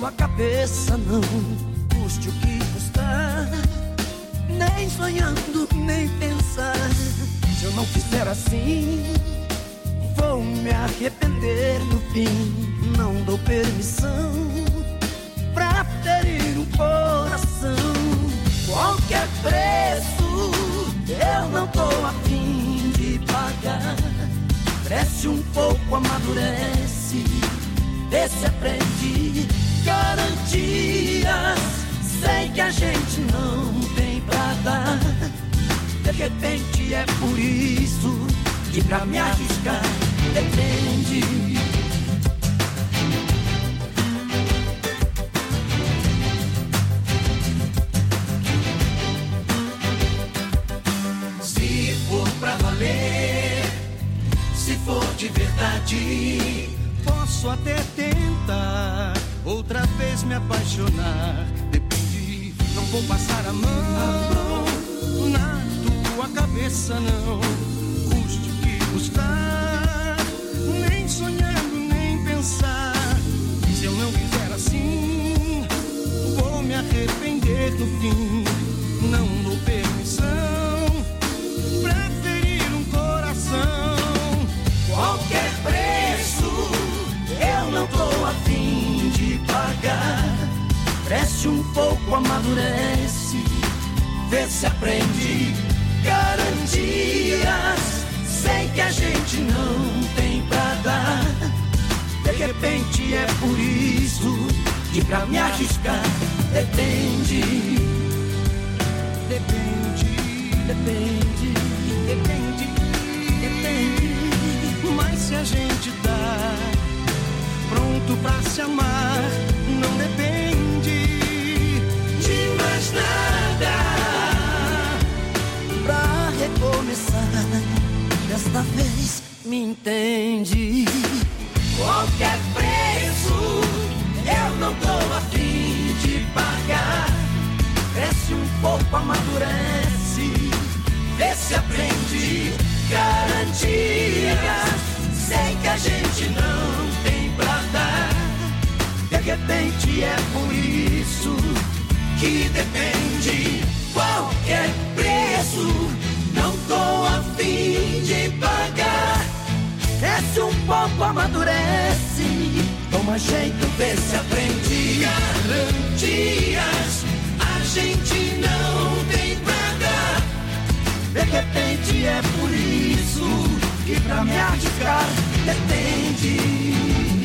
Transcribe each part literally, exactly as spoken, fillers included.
sua cabeça não, custe o que custar. Nem sonhando, nem pensar. Se eu não fizer assim, vou me arrepender no fim. Não dou permissão pra ferir um coração. Qualquer preço eu não tô a fim de pagar. Cresce um pouco, amadurece, vê se aprende. Garantias, sei que a gente não tem pra dar. De repente é por isso que pra me arriscar depende. Se for pra valer, se for de verdade, posso até tentar outra vez me apaixonar. Depende, não vou passar a mão na tua cabeça, não. Custe o que custar, nem sonhando, nem pensar. Se eu não fizer assim, vou me arrepender no fim. Não dou permissão pra ferir um coração. Qualquer preço eu não tô a fim de pagar. Cresce um pouco, amadurece, vê se aprende. Garantias, sei que a gente não tem pra dar. De repente é por isso que pra me arriscar depende. Depende, depende, depende, depende. Mas se a gente tá pronto pra se amar, não depende de mais nada. Pra recomeçar, desta vez me entende. Qualquer preço eu não tô a fim de pagar. Cresce um pouco, amadurece, vê se aprende. Garantias, sei que a gente não tem pra dar. De repente é por isso que depende. Qualquer preço não tô a fim de pagar. Cresce um pouco, amadurece, toma jeito, vê se aprende. Garantias, a gente não tem pra dar. De repente é por isso que pra me arriscar depende.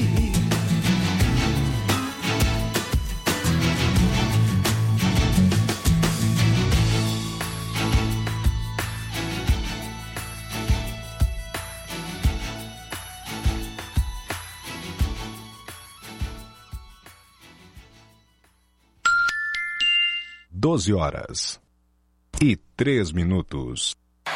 Doze horas e três minutos.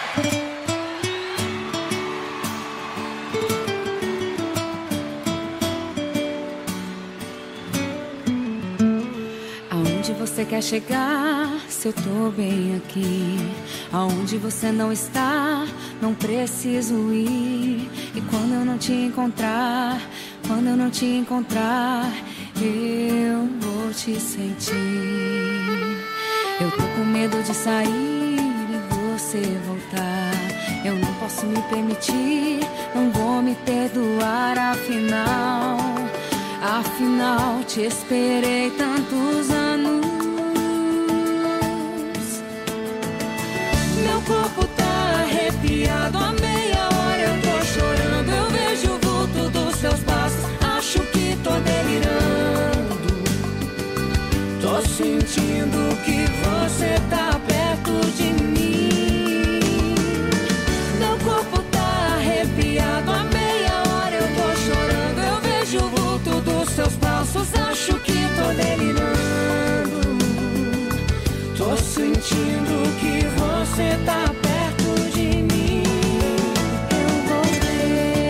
Aonde você quer chegar, se eu tô bem aqui? Aonde você não está, não preciso ir. E quando eu não te encontrar, quando eu não te encontrar, eu vou te sentir. Eu tô com medo de sair e você voltar. Eu não posso me permitir, não vou me perdoar. Afinal, afinal te esperei tantos anos. Meu corpo tá arrepiado, a meia hora eu tô chorando. Eu vejo o vulto dos seus passos, acho que tô delirando. Tô sentindo que você tá perto de mim. Meu corpo tá arrepiado, a meia hora eu tô chorando. Eu vejo o vulto dos seus passos, acho que tô delirando. Tô sentindo que você tá perto de mim. Eu voltei.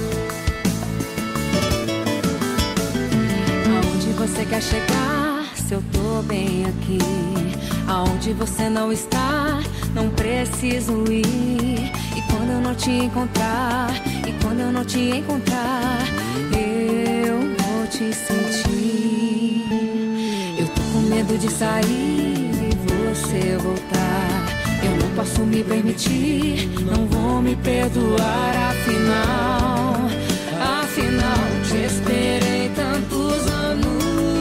Aonde você quer chegar? se eu tô bem aqui. Aonde você não está, não preciso ir. E quando eu não te encontrar, e quando eu não te encontrar, eu vou te sentir. Eu tô com medo de sair e você voltar. Eu não posso me permitir, não vou me perdoar. Afinal, afinal, te esperei tantos anos.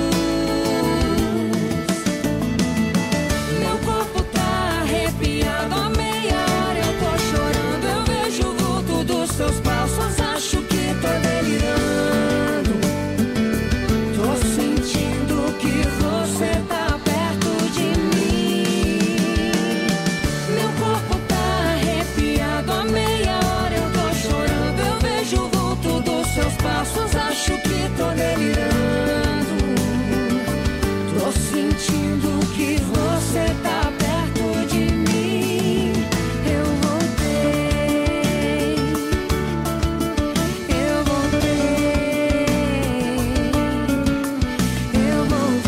Meu corpo tá arrepiado há meia hora. Eu tô chorando, eu vejo o vulto dos seus passos. Acho que tô delirando. Tô sentindo que você tá perto de mim. Meu corpo tá arrepiado há meia hora. Eu tô chorando, eu vejo o vulto dos seus passos. Acho que tô delirando. Tô sentindo que você tá perto de mim. Eu voltei. Eu voltei. Eu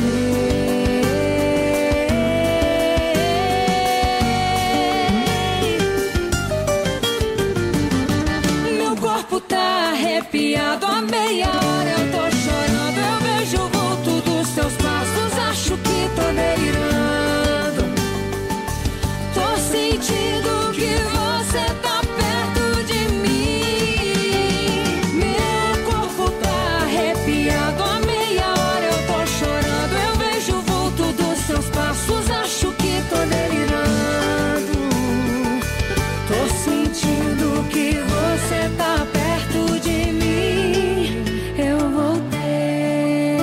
voltei. Meu corpo tá arrepiado há meia hora. Eu tô chorando, eu vejo o vulto dos seus passos. Acho que tô delirando. Tô sentindo que você tá perto de mim. Meu corpo tá arrepiado há meia hora. Eu tô chorando, eu vejo o vulto dos seus passos. Acho que tô delirando. Tô sentindo que você tá perto de mim. Eu voltei.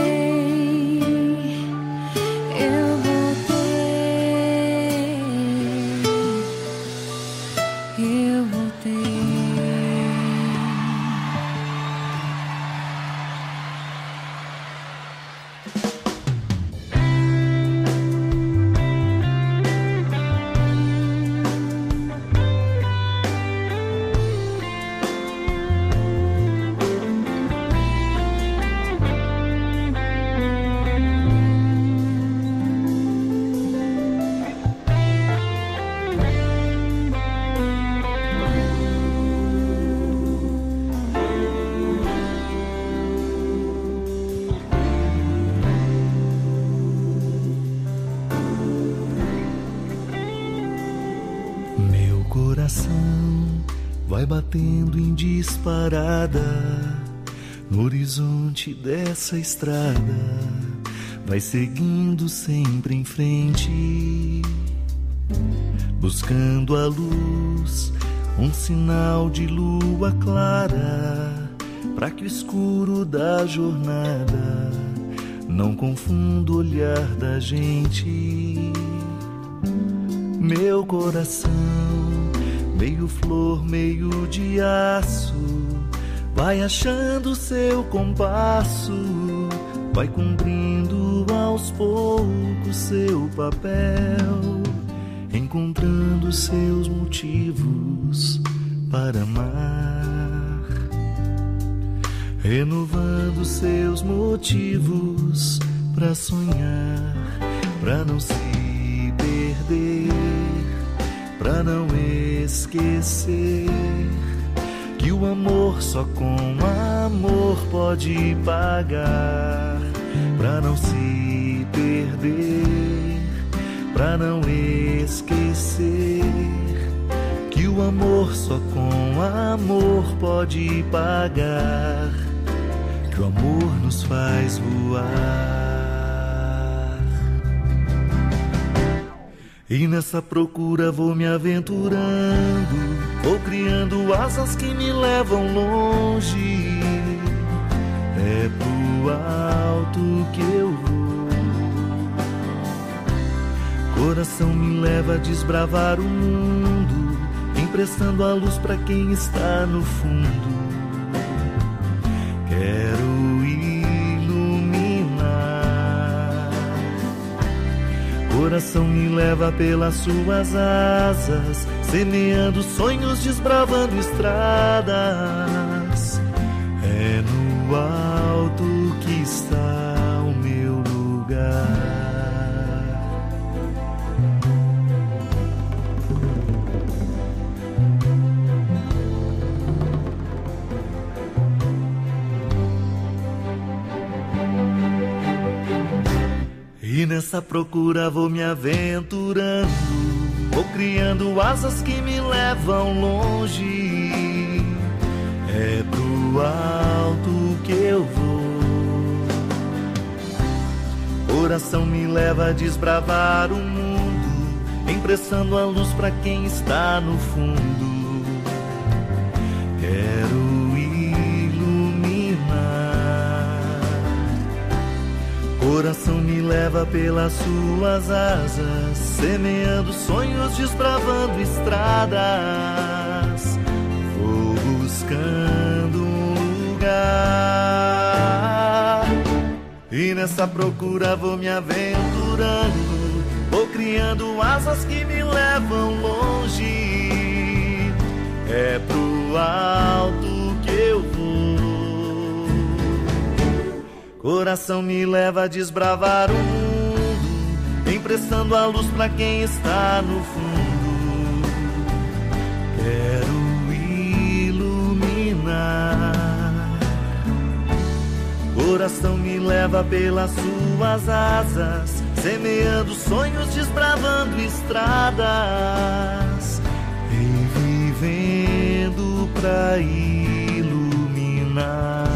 Eu voltei. Eu voltei. Meu coração vai batendo em disparada no horizonte dessa estrada, vai seguindo sempre em frente, buscando a luz, um sinal de lua clara, para que o escuro da jornada não confunda o olhar da gente. Meu coração, meio flor, meio de aço, vai achando seu compasso, vai cumprindo aos poucos seu papel, encontrando seus motivos para amar, renovando seus motivos para sonhar, para não se perder, pra não esquecer que o amor só com amor pode pagar, pra não se perder, pra não esquecer que o amor só com amor pode pagar, que o amor nos faz voar. E nessa procura vou me aventurando, vou criando asas que me levam longe. É pro alto que eu vou. Coração me leva a desbravar o mundo, emprestando a luz pra quem está no fundo. Quero iluminar. Coração me leva pelas suas asas, semeando sonhos, desbravando estradas. É no alto que está o meu lugar. E nessa procura vou me aventurando, vou criando asas que me levam longe. É pro alto que eu vou. Coração me leva a desbravar o mundo, emprestando a luz pra quem está no fundo. Quero coração me leva pelas suas asas, semeando sonhos, desbravando estradas. Vou buscando um lugar, e nessa procura vou me aventurando, vou criando asas que me levam longe. É pro alto que eu vou. Coração me leva a desbravar o mundo, emprestando a luz pra quem está no fundo. Quero iluminar. Coração me leva pelas suas asas, semeando sonhos, desbravando estradas, e vivendo pra iluminar.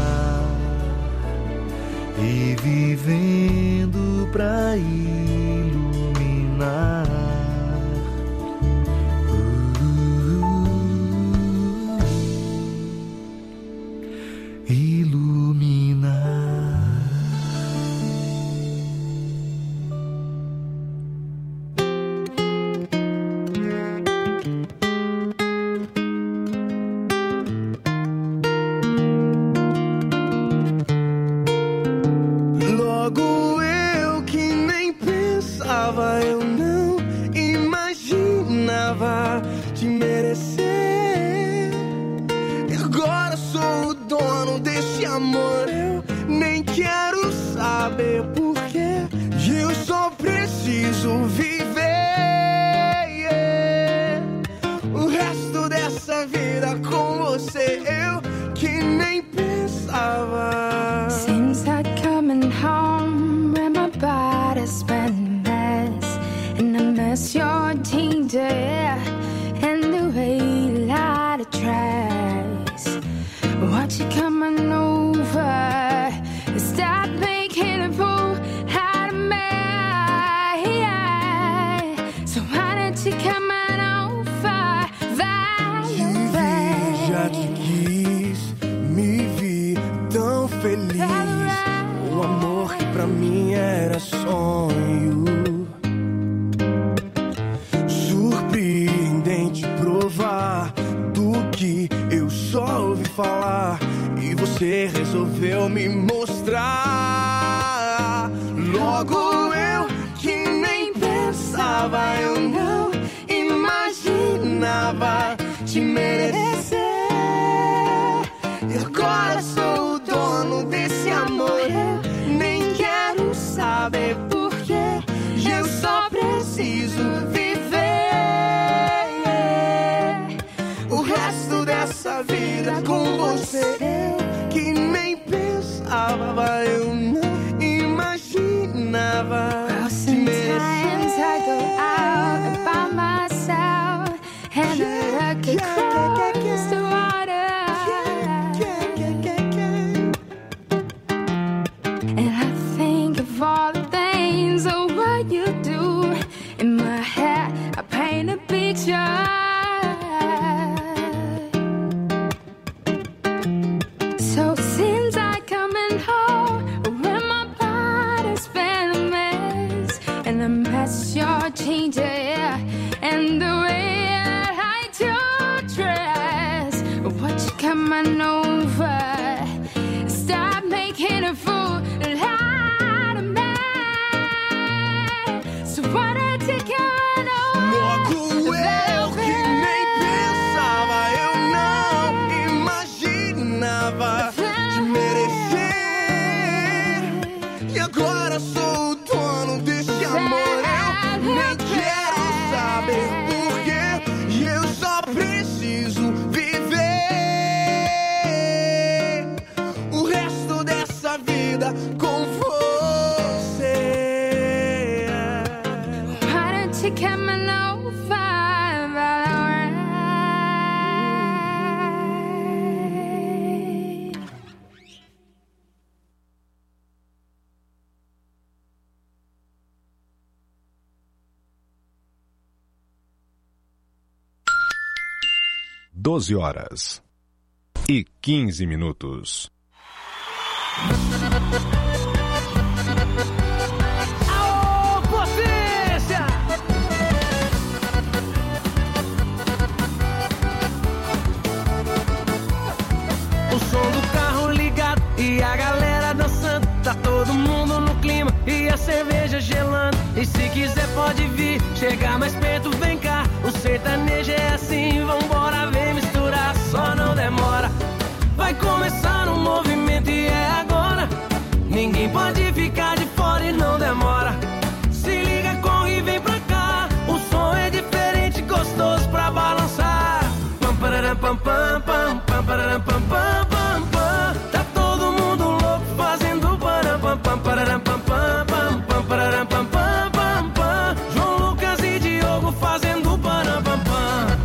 E vivendo pra iluminar. uh, Iluminar. Eu não imaginava te merecer. E agora sou o dono desse amor. Eu nem quero saber porquê. Eu só preciso viver, yeah. O resto dessa vida com você. Eu que nem pensava. Seems like coming home when my body's been your ginger and the way you light the tracks. Watch you coming over, stop making a fool out of me. So why don't you come on over, vai over? Já te quis, me vi tão feliz. O amor que pra mim era sonho. Do que eu só ouvi falar, e você resolveu me mostrar. Logo eu que nem pensava, eu não imaginava te merecer. E agora sou o dono desse amor. Eu nem quero saber porquê. Eu só preciso viver essa vida com você. Eu que nem pensava, eu não imaginava. Well, sometimes I go out by myself and I look across the water, and I think of all the things of what you do. In my head I paint a picture. Your ginger, yeah, and the way I do dress. What you coming over? Stop making a fool out of me. So why don't you come over? Logo eu que nem pensava, eu não imaginava te merecer. E agora sou o dono desse amor. Nem quero saber porquê. E eu só preciso viver o resto dessa vida doze horas e quinze minutos. Aô, potência! O som do carro ligado e a galera dançando. Tá todo mundo no clima e a cerveja gelando. E se quiser pode vir, chegar mais perto, vem cá. O sertanejo é assim, vambora, vem misturar, só não demora. Vai começar um movimento e é agora. Ninguém pode ficar de fora e não demora. Se liga, corre e vem pra cá. O som é diferente, gostoso pra balançar. Pam, pararam, pam, pam, pam, pam, pararam, pam, pam, pam, pam. Tá todo mundo louco fazendo param, pam, pam, pararam, pam, pam, pam, pam, pararam, pam, pam, pam, pam. João Lucas e Diogo fazendo param, pam, pam.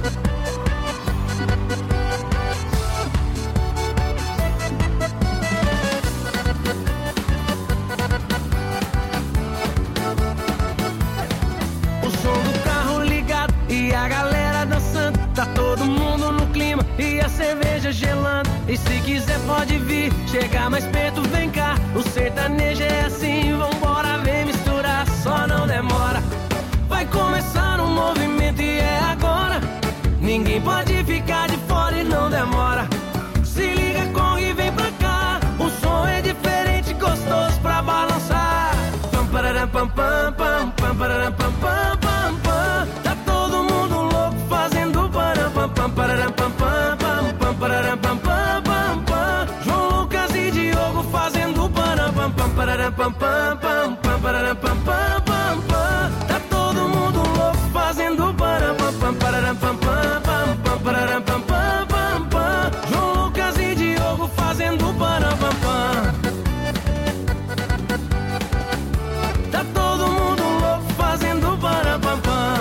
E a galera dançando, tá todo mundo no clima e a cerveja gelando. E se quiser pode vir, chegar mais perto, vem cá. O sertanejo é assim, vambora, vem misturar, só não demora. Vai começar um movimento e é agora. Ninguém pode ficar de fora e não demora. Se liga, corre e vem pra cá. O som é diferente, gostoso pra balançar. Pam, pararam, pam, pam, pam, pam, pararam, pam, pam, pam, pam. Tá todo mundo louco fazendo param, pam, pam, pararam, pam, pam, pam, pam, pararam, pam, pam, pam, pam. João Lucas e Diogo fazendo param, pam, pam, pararam, pam, pam, pam, pam, pararam, pam, pam, pam, pam. Tá todo mundo louco fazendo param, pam, pam, pararam, pam, pam, pam, pam, pararam, pam, pam, pam, pam. João Lucas e Diogo fazendo param, pam, pam. Tá todo mundo louco fazendo param, pam, pam.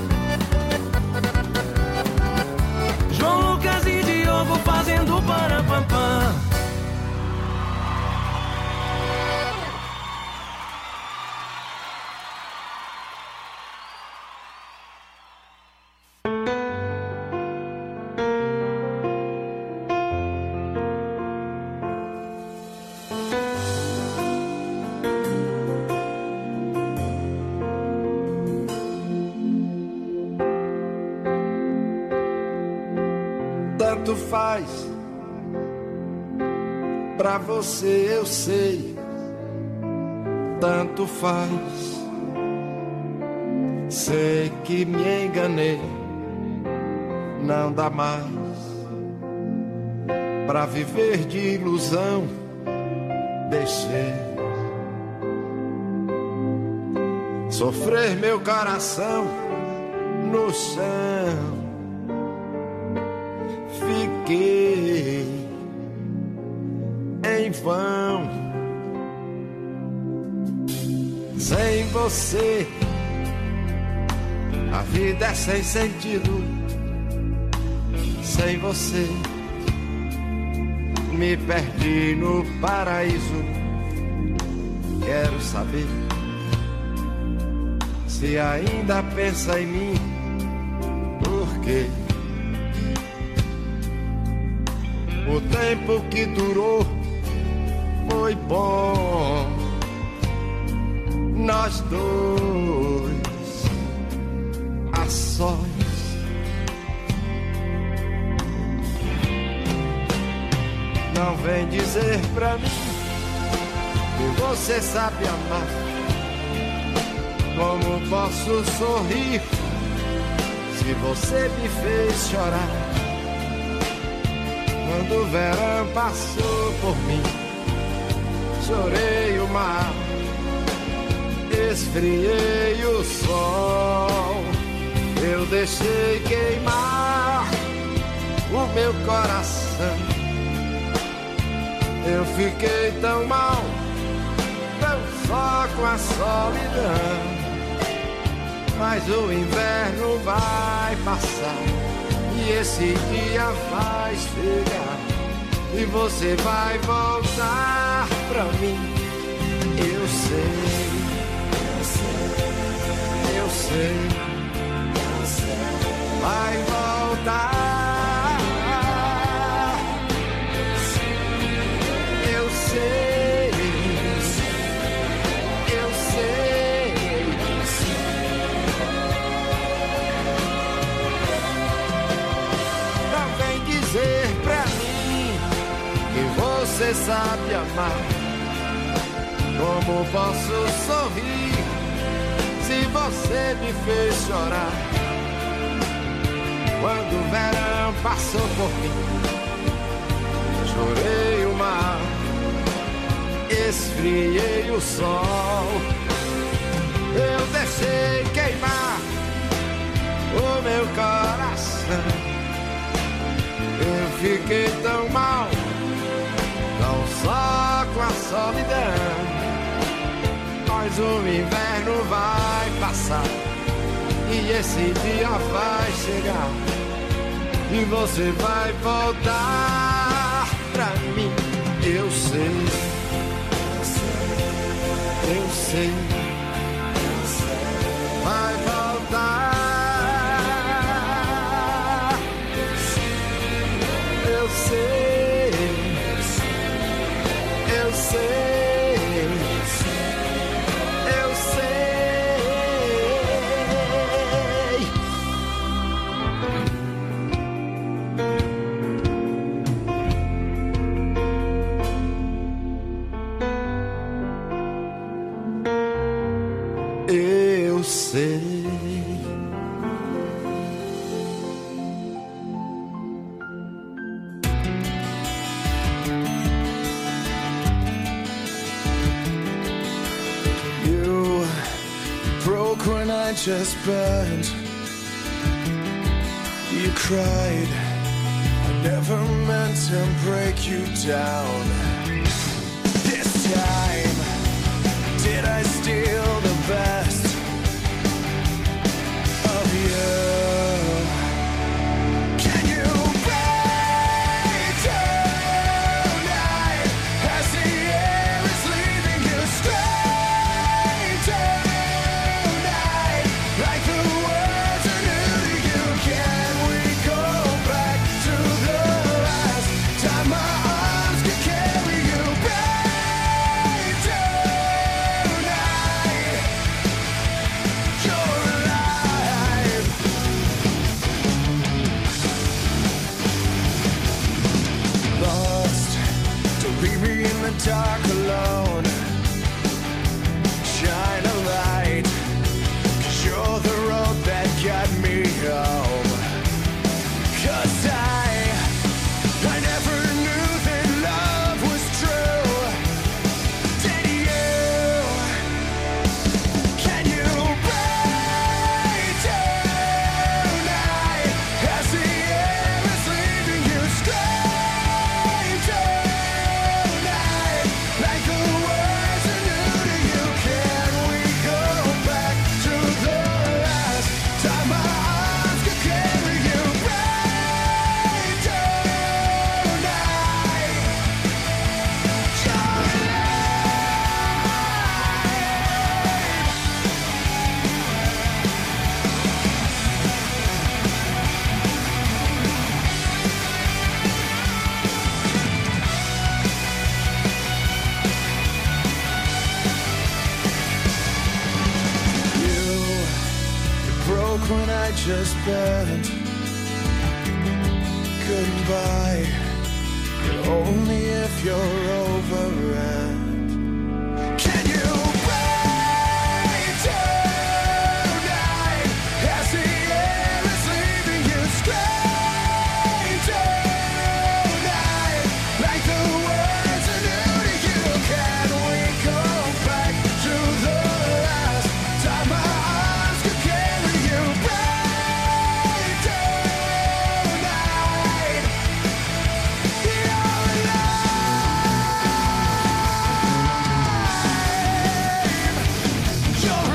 João Lucas e Diogo fazendo param, pam, pam. Tanto faz, pra você eu sei, tanto faz. Sei que me enganei, não dá mais pra viver de ilusão. Deixei sofrer meu coração no chão. Fiquei em vão sem você. A vida é sem sentido sem você. Me perdi no paraíso. Quero saber se ainda pensa em mim. Por quê? O tempo que durou foi bom. Nós dois a sós. Não vem dizer pra mim que você sabe amar. Como posso sorrir se você me fez chorar? Quando o verão passou por mim, chorei o mar, esfriei o sol. Eu deixei queimar o meu coração. Eu fiquei tão mal, tão só com a solidão. Mas o inverno vai passar e esse dia vai chegar e você vai voltar pra mim. Eu sei, eu sei, eu sei, vai voltar. você sabe amar. Como posso sorrir se você me fez chorar? Quando o verão passou por mim, chorei o mar, esfriei o sol. Eu deixei queimar o meu coração. Eu fiquei tão mal, não só com a solidão. Mas o inverno vai passar e esse dia vai chegar e você vai voltar pra mim. Eu sei, eu sei, vai voltar. Eu sei, eu sei. Just burned. You cried. I never meant to break you down. This time, did I steal the best of you? Can you break tonight as the air is leaving you straight tonight? Like the words are new to you. Can we go back to the last time my arms could carry you back tonight? You're alive. Lost, don't leave me in the dark alone. Shine a light, you're the road that got me home. 'Cause I, I never knew that love was true. Did you? Can you break tonight as the air is leaving you straight tonight? Like the words are new to you. Can we go back to the last time my arms could carry you right tonight? You're You, you broke when I just bent. Couldn't buy, but only if you're over it. Can you break tonight as the air is leaving you straight tonight? Like the words are new to you. Can we go back to the last time my arms could carry you right tonight? You're alive. You're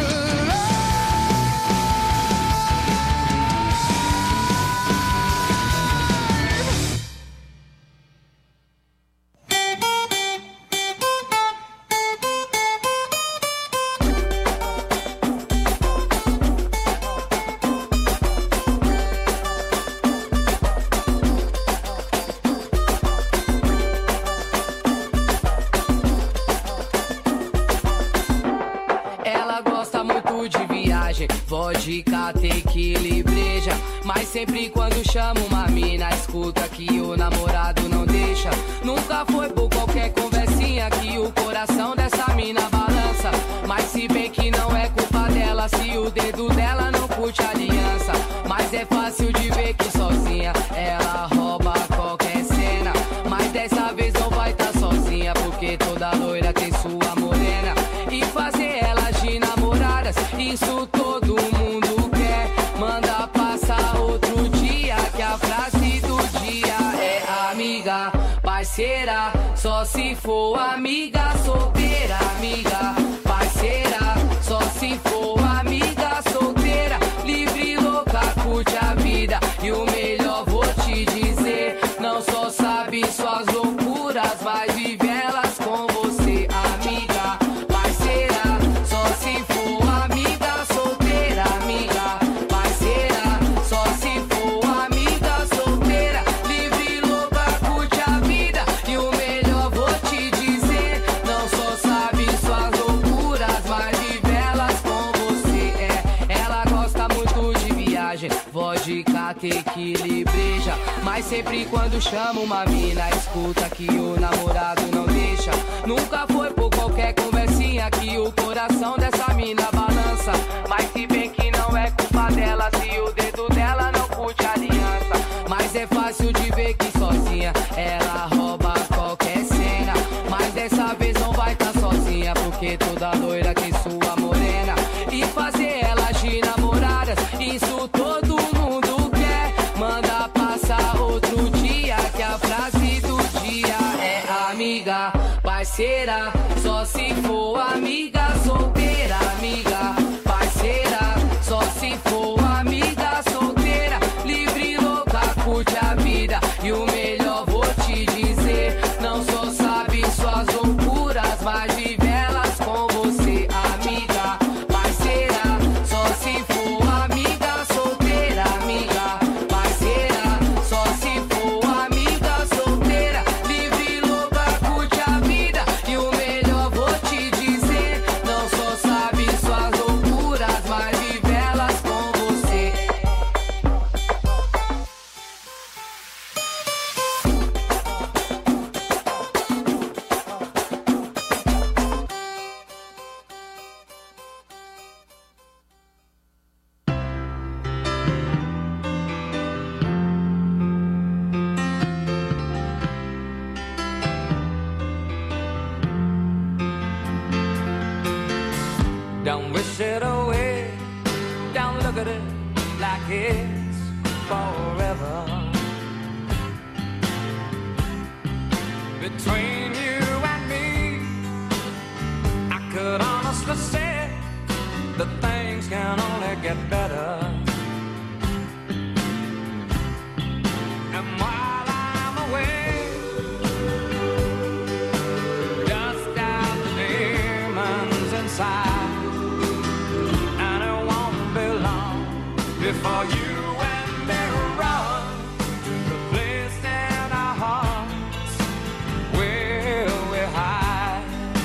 Ela gosta muito muito de viagem. Vodka, tequila, breja. Mas sempre quando chamo uma mina, escuta que o namorado não deixa. Nunca foi por qualquer conversinha que o coração dessa mina balança. Mas se bem que não é culpa dela, se o dedo dela não curte a aliança. Mas é fácil de ver que sozinha ela rouba qualquer cena. Mas dessa vez não vai tá sozinha, porque toda loira tem sua morena. E fazer elas de namoradas, isso todo mundo quer. Manda passar outro dia, que a frase do dia é amiga, parceira. Só se for amiga solteira, amiga, parceira. Só se for amiga solteira, livre, louca, curte a vida. E o melhor vou te dizer, não só sabe suas loucuras, mas vive elas com você, amiga, parceira. Só se for amiga solteira, amiga, parceira. Só se for amiga solteira, livre, louca, curte a vida. E o melhor vou te dizer, não só sabe suas loucuras, mas vive elas com você. É, ela gosta muito de viagem, vodka, tequila e breja. Mas sempre quando chama uma mina, escuta que o namorado não deixa. Nunca foi por qualquer conversinha que o coração dessa mina balança. Mas se bem que não é culpa dela, se o dedo dela não curte a aliança. Mas é fácil de ver que sozinha ela rouba qualquer cena. Mas dessa vez não vai tá sozinha, porque toda loira tem sua morena. E fazer elas de namoradas, isso todo mundo quer. Manda passar outro dia, que a frase do dia é amiga, parceira. Só se for amiga solteira, amiga, parceira. Só se for amiga solteira, livre, louca, curte a vida. E o melhor vou te dizer, não só sabe suas loucuras, mas vive elas com você, amiga, parceira. Só se for amiga solteira, amiga, parceira. Só se for amiga solteira, livre, louca, curte a vida. E o melhor vou te dizer, não só sabe suas loucuras, mas vive elas com você. Don't wish it away, don't look at it like it's forever. Between you and me, I could honestly say that things can only get better. And while I'm away, dust out the demons inside. Before you and me run to the place in our hearts where we hide.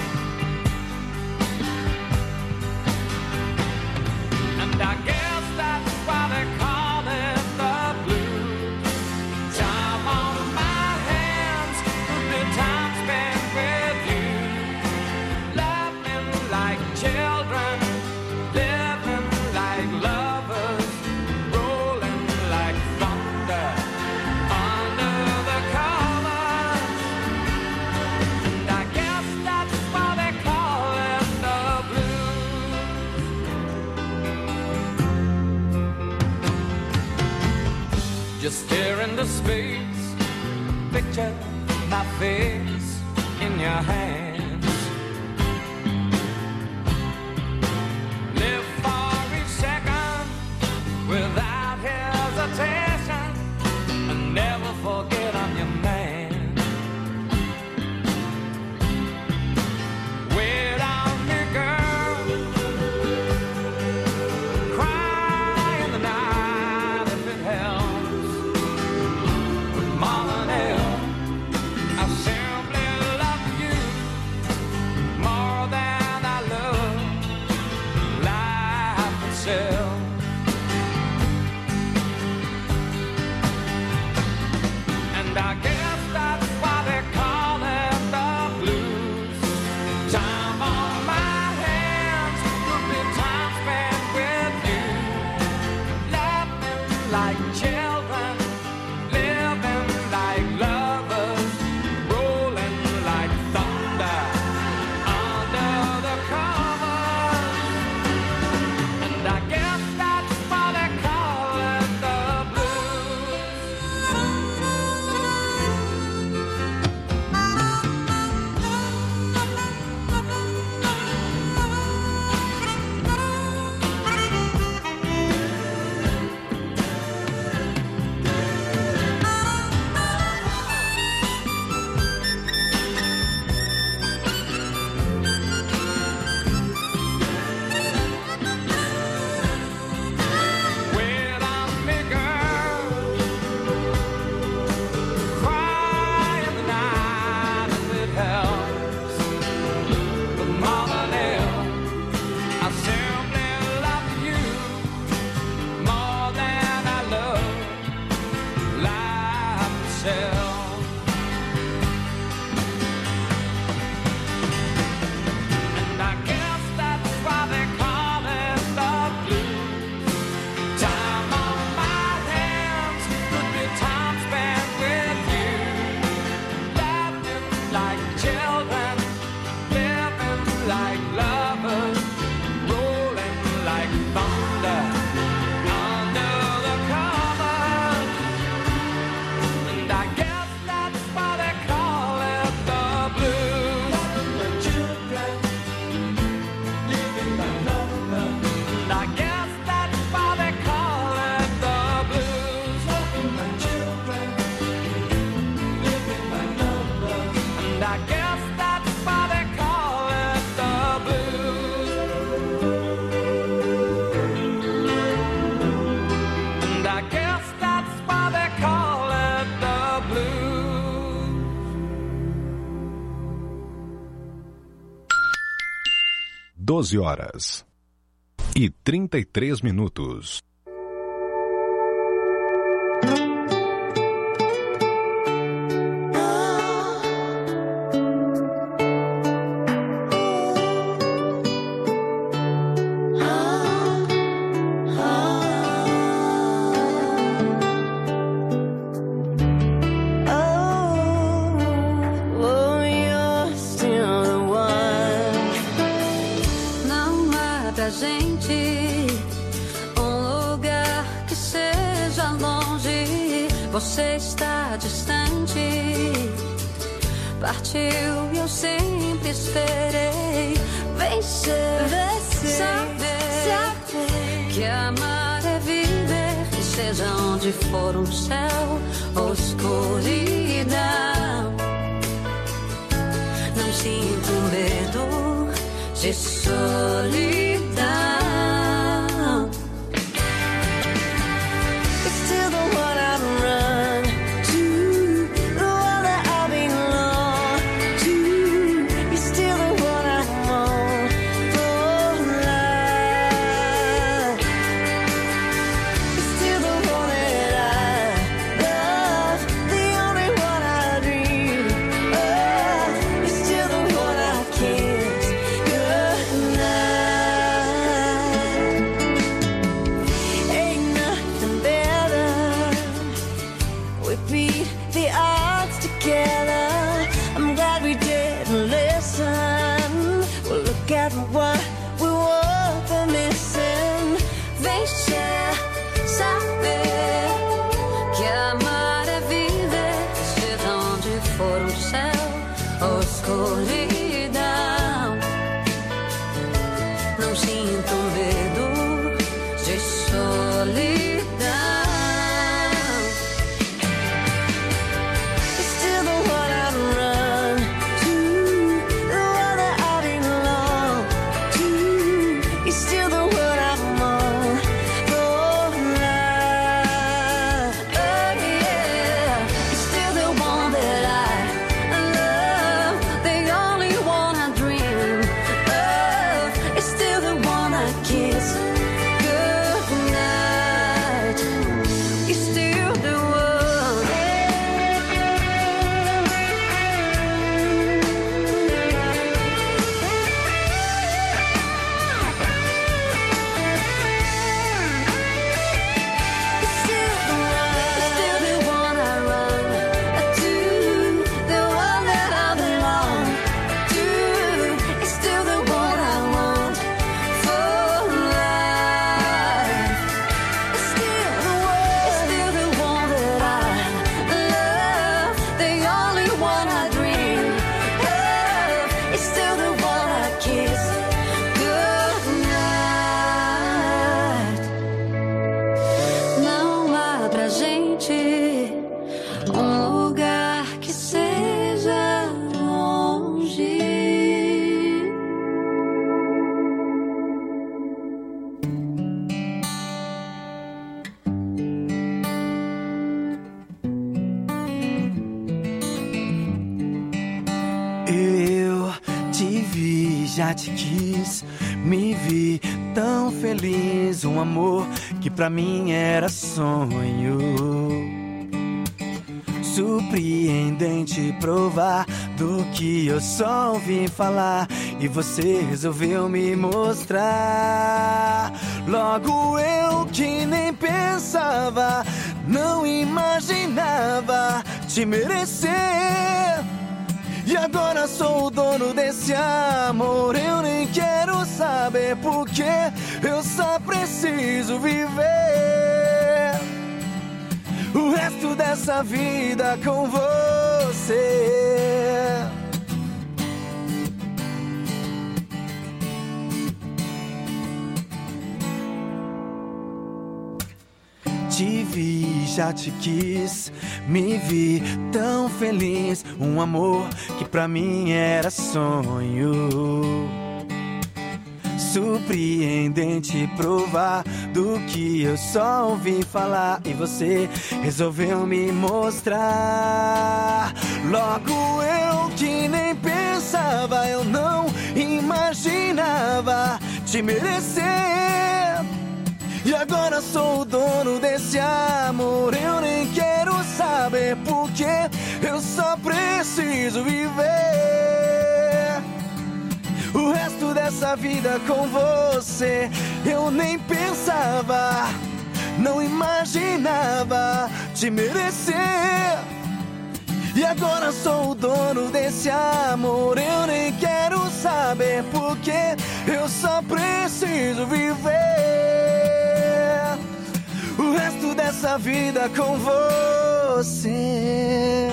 And I guess that's why they call it the blues. Time on my hands, the time spent with you, laughing like children, living like lovers. Just stare into space, picture my face in your hands. Live for each second without hesitation, and never forget I'm your man. Wait on me, girl, cry in the night if it helps. Mama, I simply love you. myself. And I guess that's why they call it the blues. Time on my hands, could be time spent with you, laughing like children, living like lovers, rolling like thunder under the covers. And I guess that's why they call it the blues. Wait on me, girl. Cry in the night if it helps. But more than ever, I simply love you more than I love life itself. And I guess that's why they call it the blues. Time on my hands could be time spent with you, laughing like children, living like lovers, rolling like thunder under the covers. And I guess that's why they call it the blues. Children living like lovers. And I guess that's why they call it the blues. Children living like lovers. And I guess that's why they call it the blues. And I guess that's why they call it the blues. doze horas e trinta e três minutos. Oh, you're still the one. Não há pra gente um lugar que seja longe. Você está distante. Partiu e eu sempre esperei. Vencer, saber que amar é viver. Que seja onde for um céu ou escuridão. Não sinto medo de solidão. It's still the one I run to, the one that I belong to. You're still the one I'm on for life. You're still the one that I love, the only one I dream of. You're still the one I kiss goodnight. Ain't nothing better. We beat the odds together. I'm glad we didn't listen. Well, look at what we were for missing. Deixa saber que amar é viver. Seja onde for um céu ou escuridão. Não sinto medo de solidão. It's still the one I run to, the one that I belong to. You're still the one I'm on for life. Oh yeah, you're still the one that I love, the only one I dream of. It's still the one I kiss goodnight. já te quis, me vi tão feliz. Um amor que pra mim era sonho. Surpreendente provar do que eu só ouvi falar. E você resolveu me mostrar. Logo eu que nem pensava, não imaginava te merecer. E agora sou o dono desse amor. Eu nem quero saber porque eu só preciso viver o resto dessa vida com você. Te vi, já te quis, me vi tão feliz. Um amor que pra mim era sonho. Surpreendente provar do que eu só ouvi falar. E você resolveu me mostrar. Logo eu que nem pensava, eu não imaginava te merecer. E agora sou o dono desse amor. Eu nem quero saber porque eu só preciso viver o resto dessa vida com você. Eu nem pensava, não imaginava te merecer. E agora sou o dono desse amor. Eu nem quero saber porque eu só preciso viver o resto dessa vida com você.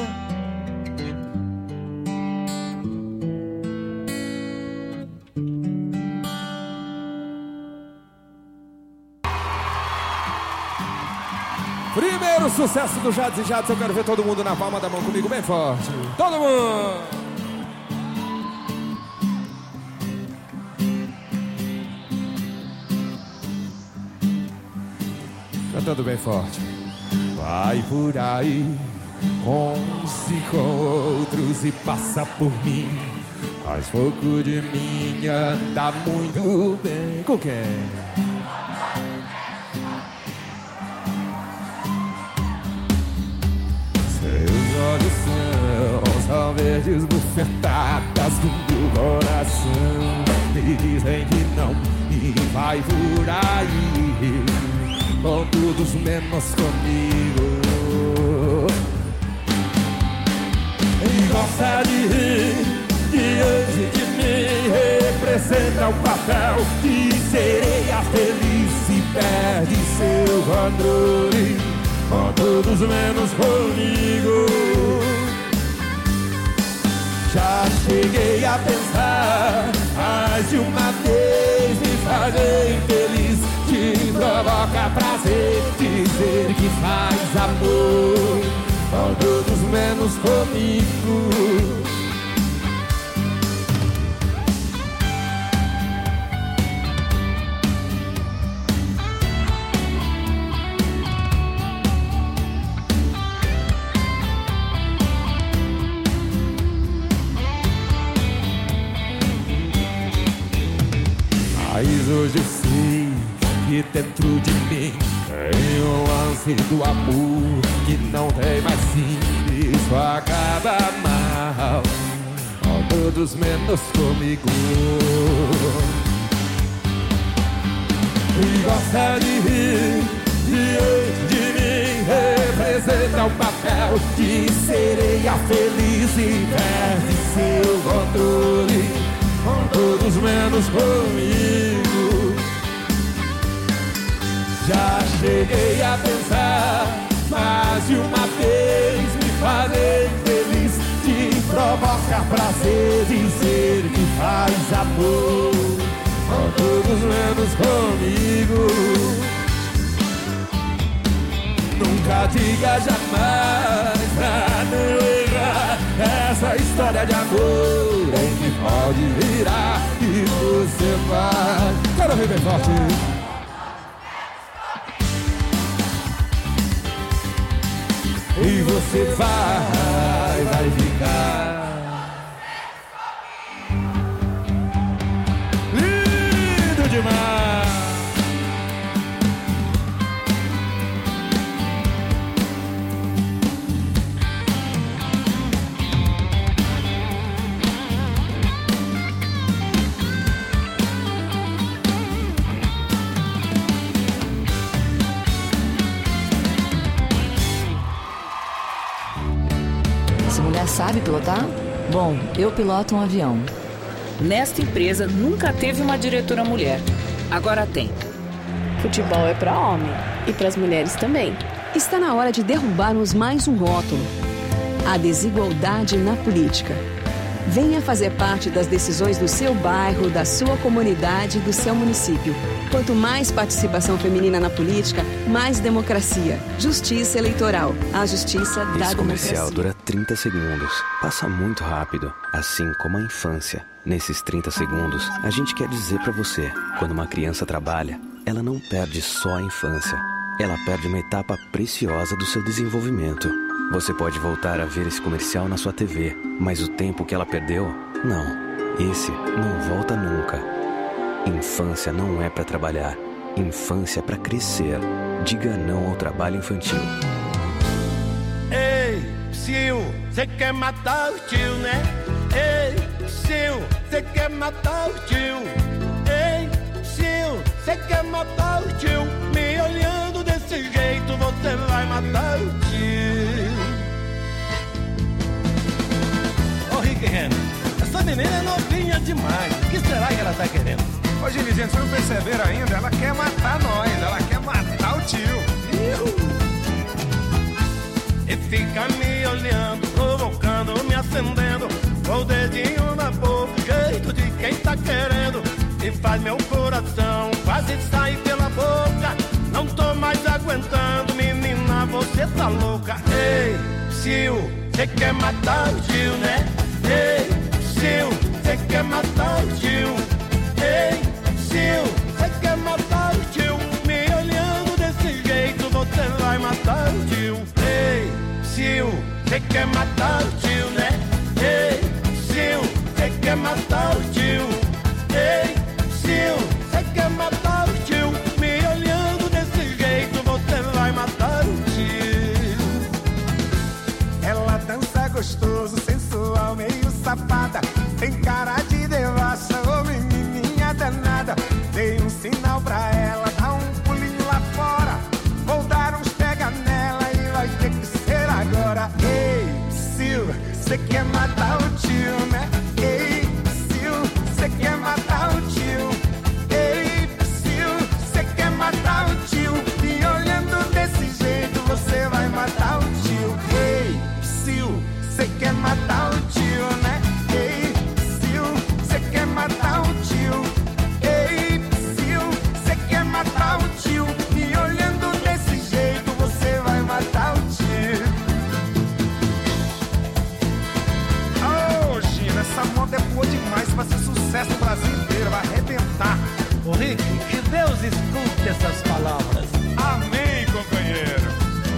Primeiro sucesso do Jades e Jades. Eu quero ver todo mundo na palma da mão comigo bem forte. Todo mundo! Cantando bem forte. Vai por aí com uns e com outros e passa por mim. Faz pouco de mim, anda muito bem. Com quem? Seus olhos são, são verdes bufetadas do meu coração. Me dizem que não e vai por aí com todos menos comigo. E gosta de rir diante de mim, representa o papel de sereia feliz e perde seu controle com todos menos comigo. Já cheguei a pensar mais de uma vez me fazer infeliz. Te provoca prazer dizer que faz amor com todos menos comigo. Mas hoje eu sei que dentro de mim tem um lance do amor que não tem mais fim. Isso acaba mal com todos menos comigo. E gosta de rir diante de mim, representa o papel de sereia feliz e perde seu controle com todos menos comigo. Já cheguei a pensar mais de uma vez me fazer feliz. Te provoca prazer dizer que faz amor com todos menos comigo. Nunca diga jamais pra não errar. Essa história de amor em que pode virar e você vai. Quero ouvir bem forte. E você vai, vai ficar. sabe pilotar? Bom, eu piloto um avião. Nesta empresa nunca teve uma diretora mulher. Agora tem. Futebol é para homem e para as mulheres também. Está na hora de derrubarmos mais um rótulo: a desigualdade na política. Venha fazer parte das decisões do seu bairro, da sua comunidade e do seu município. Quanto mais participação feminina na política, mais democracia. Justiça eleitoral. A justiça da Esse comercial democracia. dura trinta segundos. Passa muito rápido, assim como a infância. Nesses trinta segundos, a gente quer dizer pra você: quando uma criança trabalha, ela não perde só a infância. Ela perde uma etapa preciosa do seu desenvolvimento. Você pode voltar a ver esse comercial na sua T V, mas o tempo que ela perdeu, não. Esse não volta nunca. Infância não é pra trabalhar. Infância é pra crescer. Diga não ao trabalho infantil. Ei, Sil, você quer matar o tio, né? Ei, Sil, você quer matar o tio? Ei, Sil, você quer matar o tio? Me olhando desse jeito, você vai matar o tio. Ô, Rick Henry, essa menina é novinha demais. O que será que ela tá querendo? Ô, Gili, gente, vocês não perceberam ainda? Ela quer matar nós, ela quer matar o tio. E fica me olhando, provocando, me acendendo, com o dedinho na boca, jeito de quem tá querendo. E faz meu coração quase sair pela boca. Não tô mais aguentando, menina, você tá louca. Ei, Sil, você quer matar o tio, né? Ei, Sil, você quer matar o tio? Ei, Sil, você quer matar o tio? Me olhando desse jeito, você vai matar o tio. Ei, Sil, você quer matar o tio, né? Ei, Sil, você quer matar o tio? Ei, Sil, você quer matar o tio? Me olhando desse jeito, você vai matar o tio. Ela dança gostoso, sensual, meio safada. Tem cara de devassa, ô menininha danada. Dei um sinal pra ela, dá um pulinho lá fora. Vou dar uns pega nela e vai ter que ser agora. Ei, Sil, você quer matar o tio, né? Ei, Sil, você quer matar o tio? Ei, Sil, você quer matar o tio? Me olhando desse jeito, você vai matar o tio. Ei, Sil, você quer matar o tio, né? Ei, Sil, você quer matar o tio? Ei, Sil, você quer matar o tio? Me olhando desse jeito, você vai matar o tio. Ô, Gina, essa moda é boa demais pra ser sucesso no Brasil inteiro, vai arrebentar. Ô, Rick, que Deus escute essas palavras. Amém, companheiro.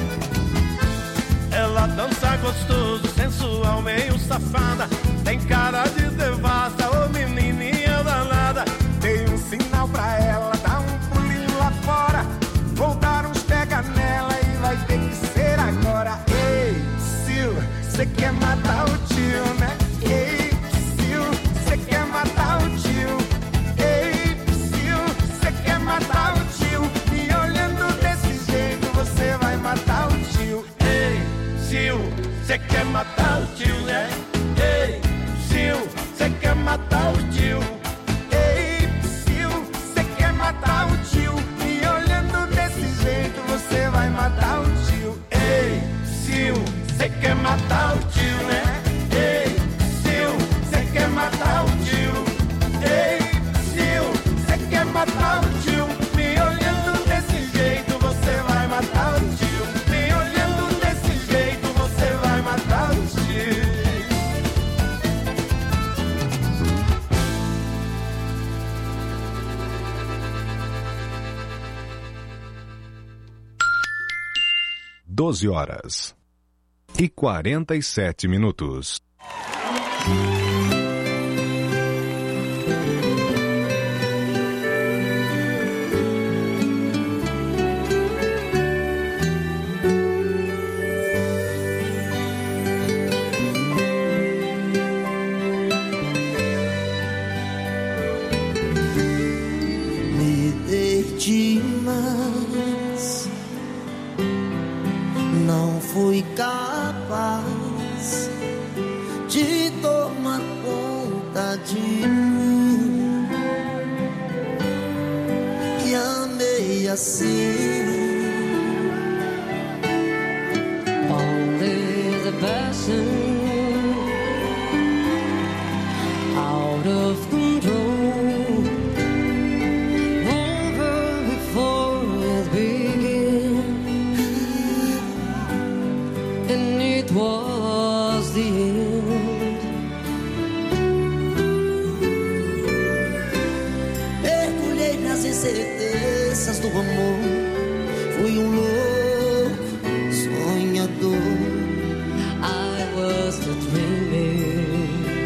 Ela dança gostoso, sensual, meio safada. Tem cara de devassa, ô menininha danada. Dei um sinal pra ela, dá um pulinho lá fora. Vou dar uns pega nela e vai ter que ser agora. Ei, Sil, você quer matar o tio, né? Ei, Sil, você quer matar o tio? Ei, Sil, você quer matar o tio? Me olhando desse jeito, você vai matar o tio. Ei, Sil, você quer matar o tio, né? Ei, Sil, você quer matar o tio? Ei, Sil, você quer matar o tio? Me olhando desse jeito, você vai matar o tio. Ei, Sil, você quer matar o tio, né? Ei, Sil, você quer matar o tio? Ei, Sil, você quer matar o tio? Me olhando desse jeito, você vai matar o tio. Me olhando desse jeito, você vai matar o tio. doze horas e quarenta e sete minutos. Me dei demais, não fui capaz de mim e amei assim. Only the passion out of control over before it began, and it was the end. Mergulhei nas incertezas do amor, fui um louco sonhador. I was the dreamer,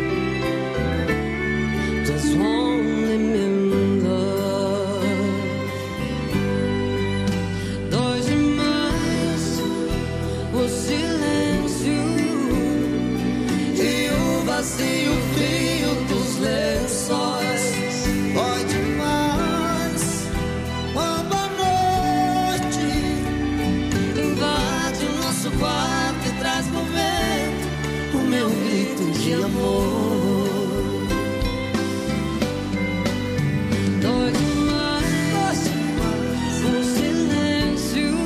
just wanting in love. Dois demais, o silêncio e o vazio frio dos lençóis. Dói demais quando a noite invade o nosso quarto e traz no vento o meu grito de amor. Dói demais, o silêncio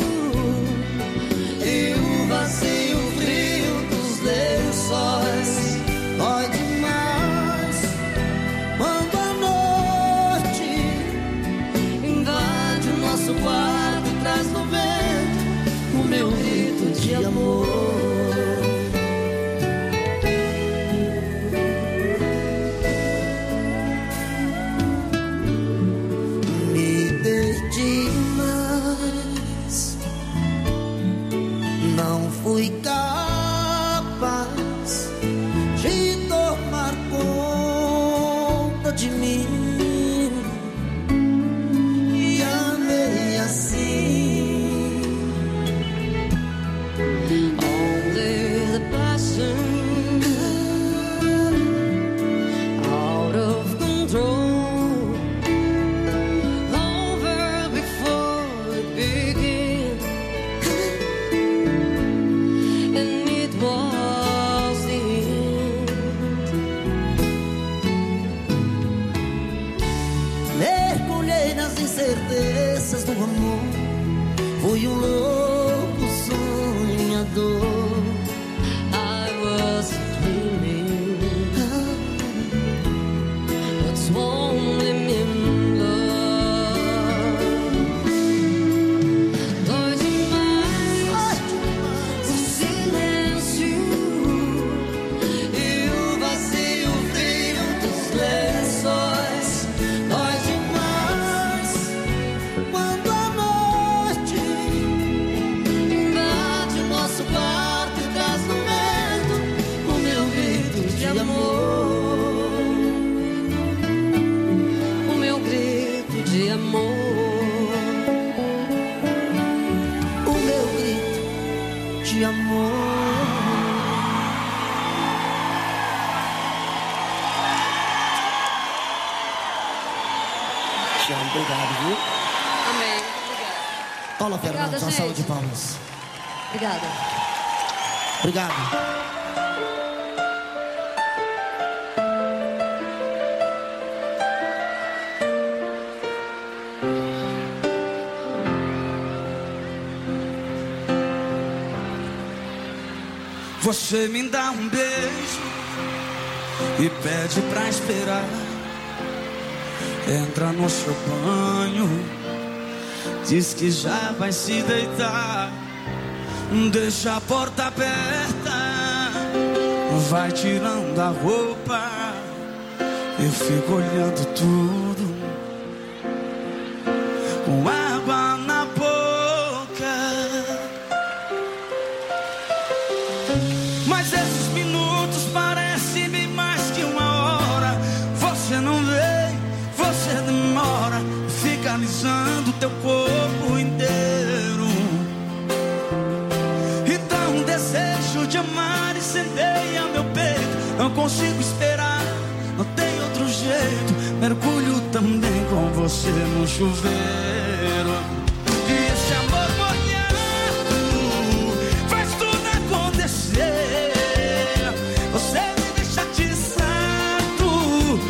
e o vazio frio dos lençóis. Dói demais quando a noite invade o nosso quarto e traz no vento o meu grito de amor. Me perdi, mas não fui capaz de tomar conta de mim e amei assim. Only the passion out of control over before it began, and it was the end. Mergulhei nas incertezas do amor, fui um louco sonhador. I was dreaming, but swallowing in love. Dói demais o silêncio e o vazio frio dos lençóis. Dói demais quando a noite invade o nosso quarto e traz no vento o meu grito de amor. O meu grito de amor. o meu grito de amor. Tiago, obrigado, viu? Amém. Paula Obrigada, Fernandes, uma gente. salva de palmas. Obrigada. Obrigado. Você me dá um beijo e pede pra esperar. Entra no seu banho, diz que já vai se deitar. Deixa a porta aberta, vai tirando a roupa. Eu fico olhando tudo com água na boca. Mas esses minutos parecem bem mais que uma hora. Você não vem, você demora, fica alisando teu corpo inteiro. Então um desejo de amar incendeia meu peito. Não consigo esperar, não tem outro jeito. Mergulho também com você no chuveiro. E esse amor molhado faz tudo acontecer. Você me deixa atiçado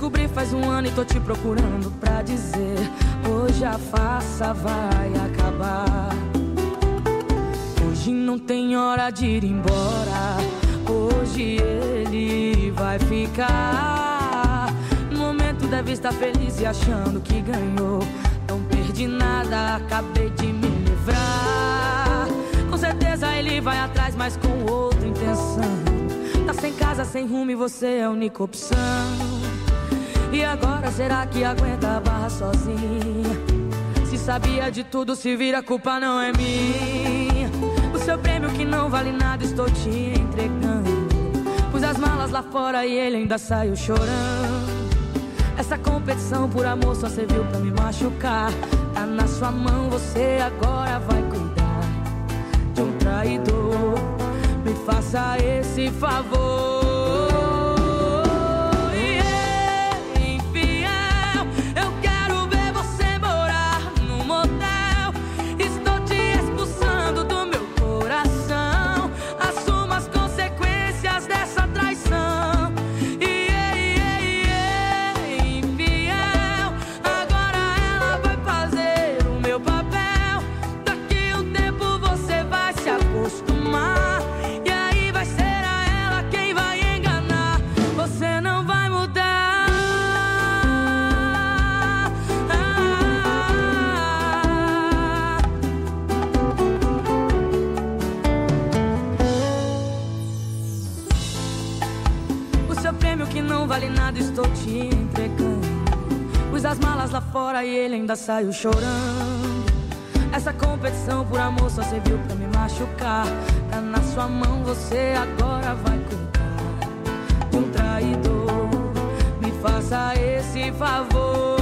descobri faz um ano e tô te procurando pra dizer: hoje a farsa vai acabar. Hoje não tem hora de ir embora. Hoje ele vai ficar. No momento deve estar feliz e achando que ganhou. Não perdi nada, acabei de me livrar. Com certeza ele vai atrás, mas com outra intenção. Tá sem casa, sem rumo e você é a única opção. E agora será que aguenta a barra sozinha? Se sabia de tudo, se vira, a culpa não é minha. O seu prêmio que não vale nada estou te entregando. Pus as malas lá fora e ele ainda saiu chorando. Essa competição por amor só serviu pra me machucar. Tá na sua mão, você agora vai cuidar de um traidor. Me faça esse favor. Vale nada, estou te entregando. Pus as malas lá fora e ele ainda saiu chorando. Essa competição por amor só serviu pra me machucar. Tá na sua mão, você agora vai cuidar de um traidor. Me faça esse favor.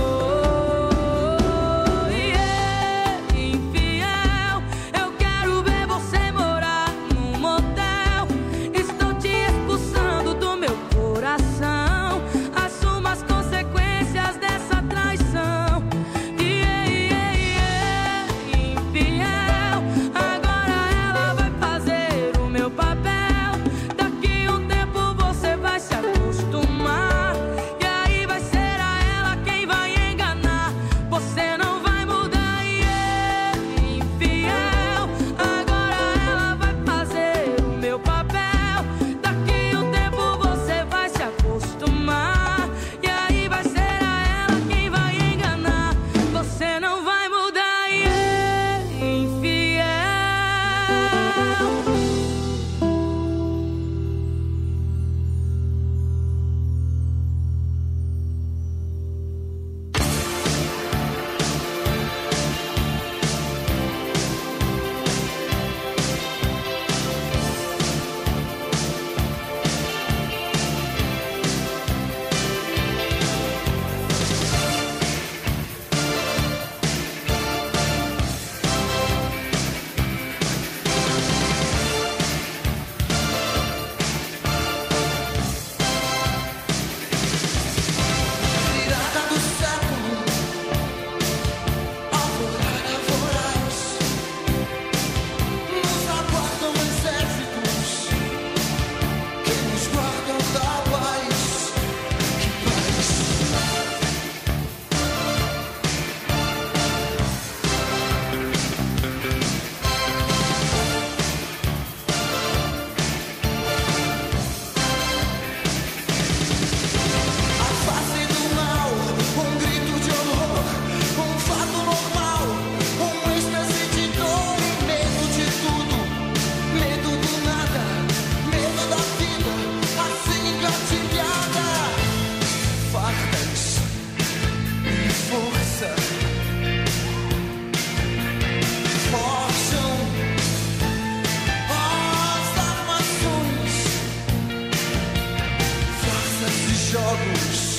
Jogos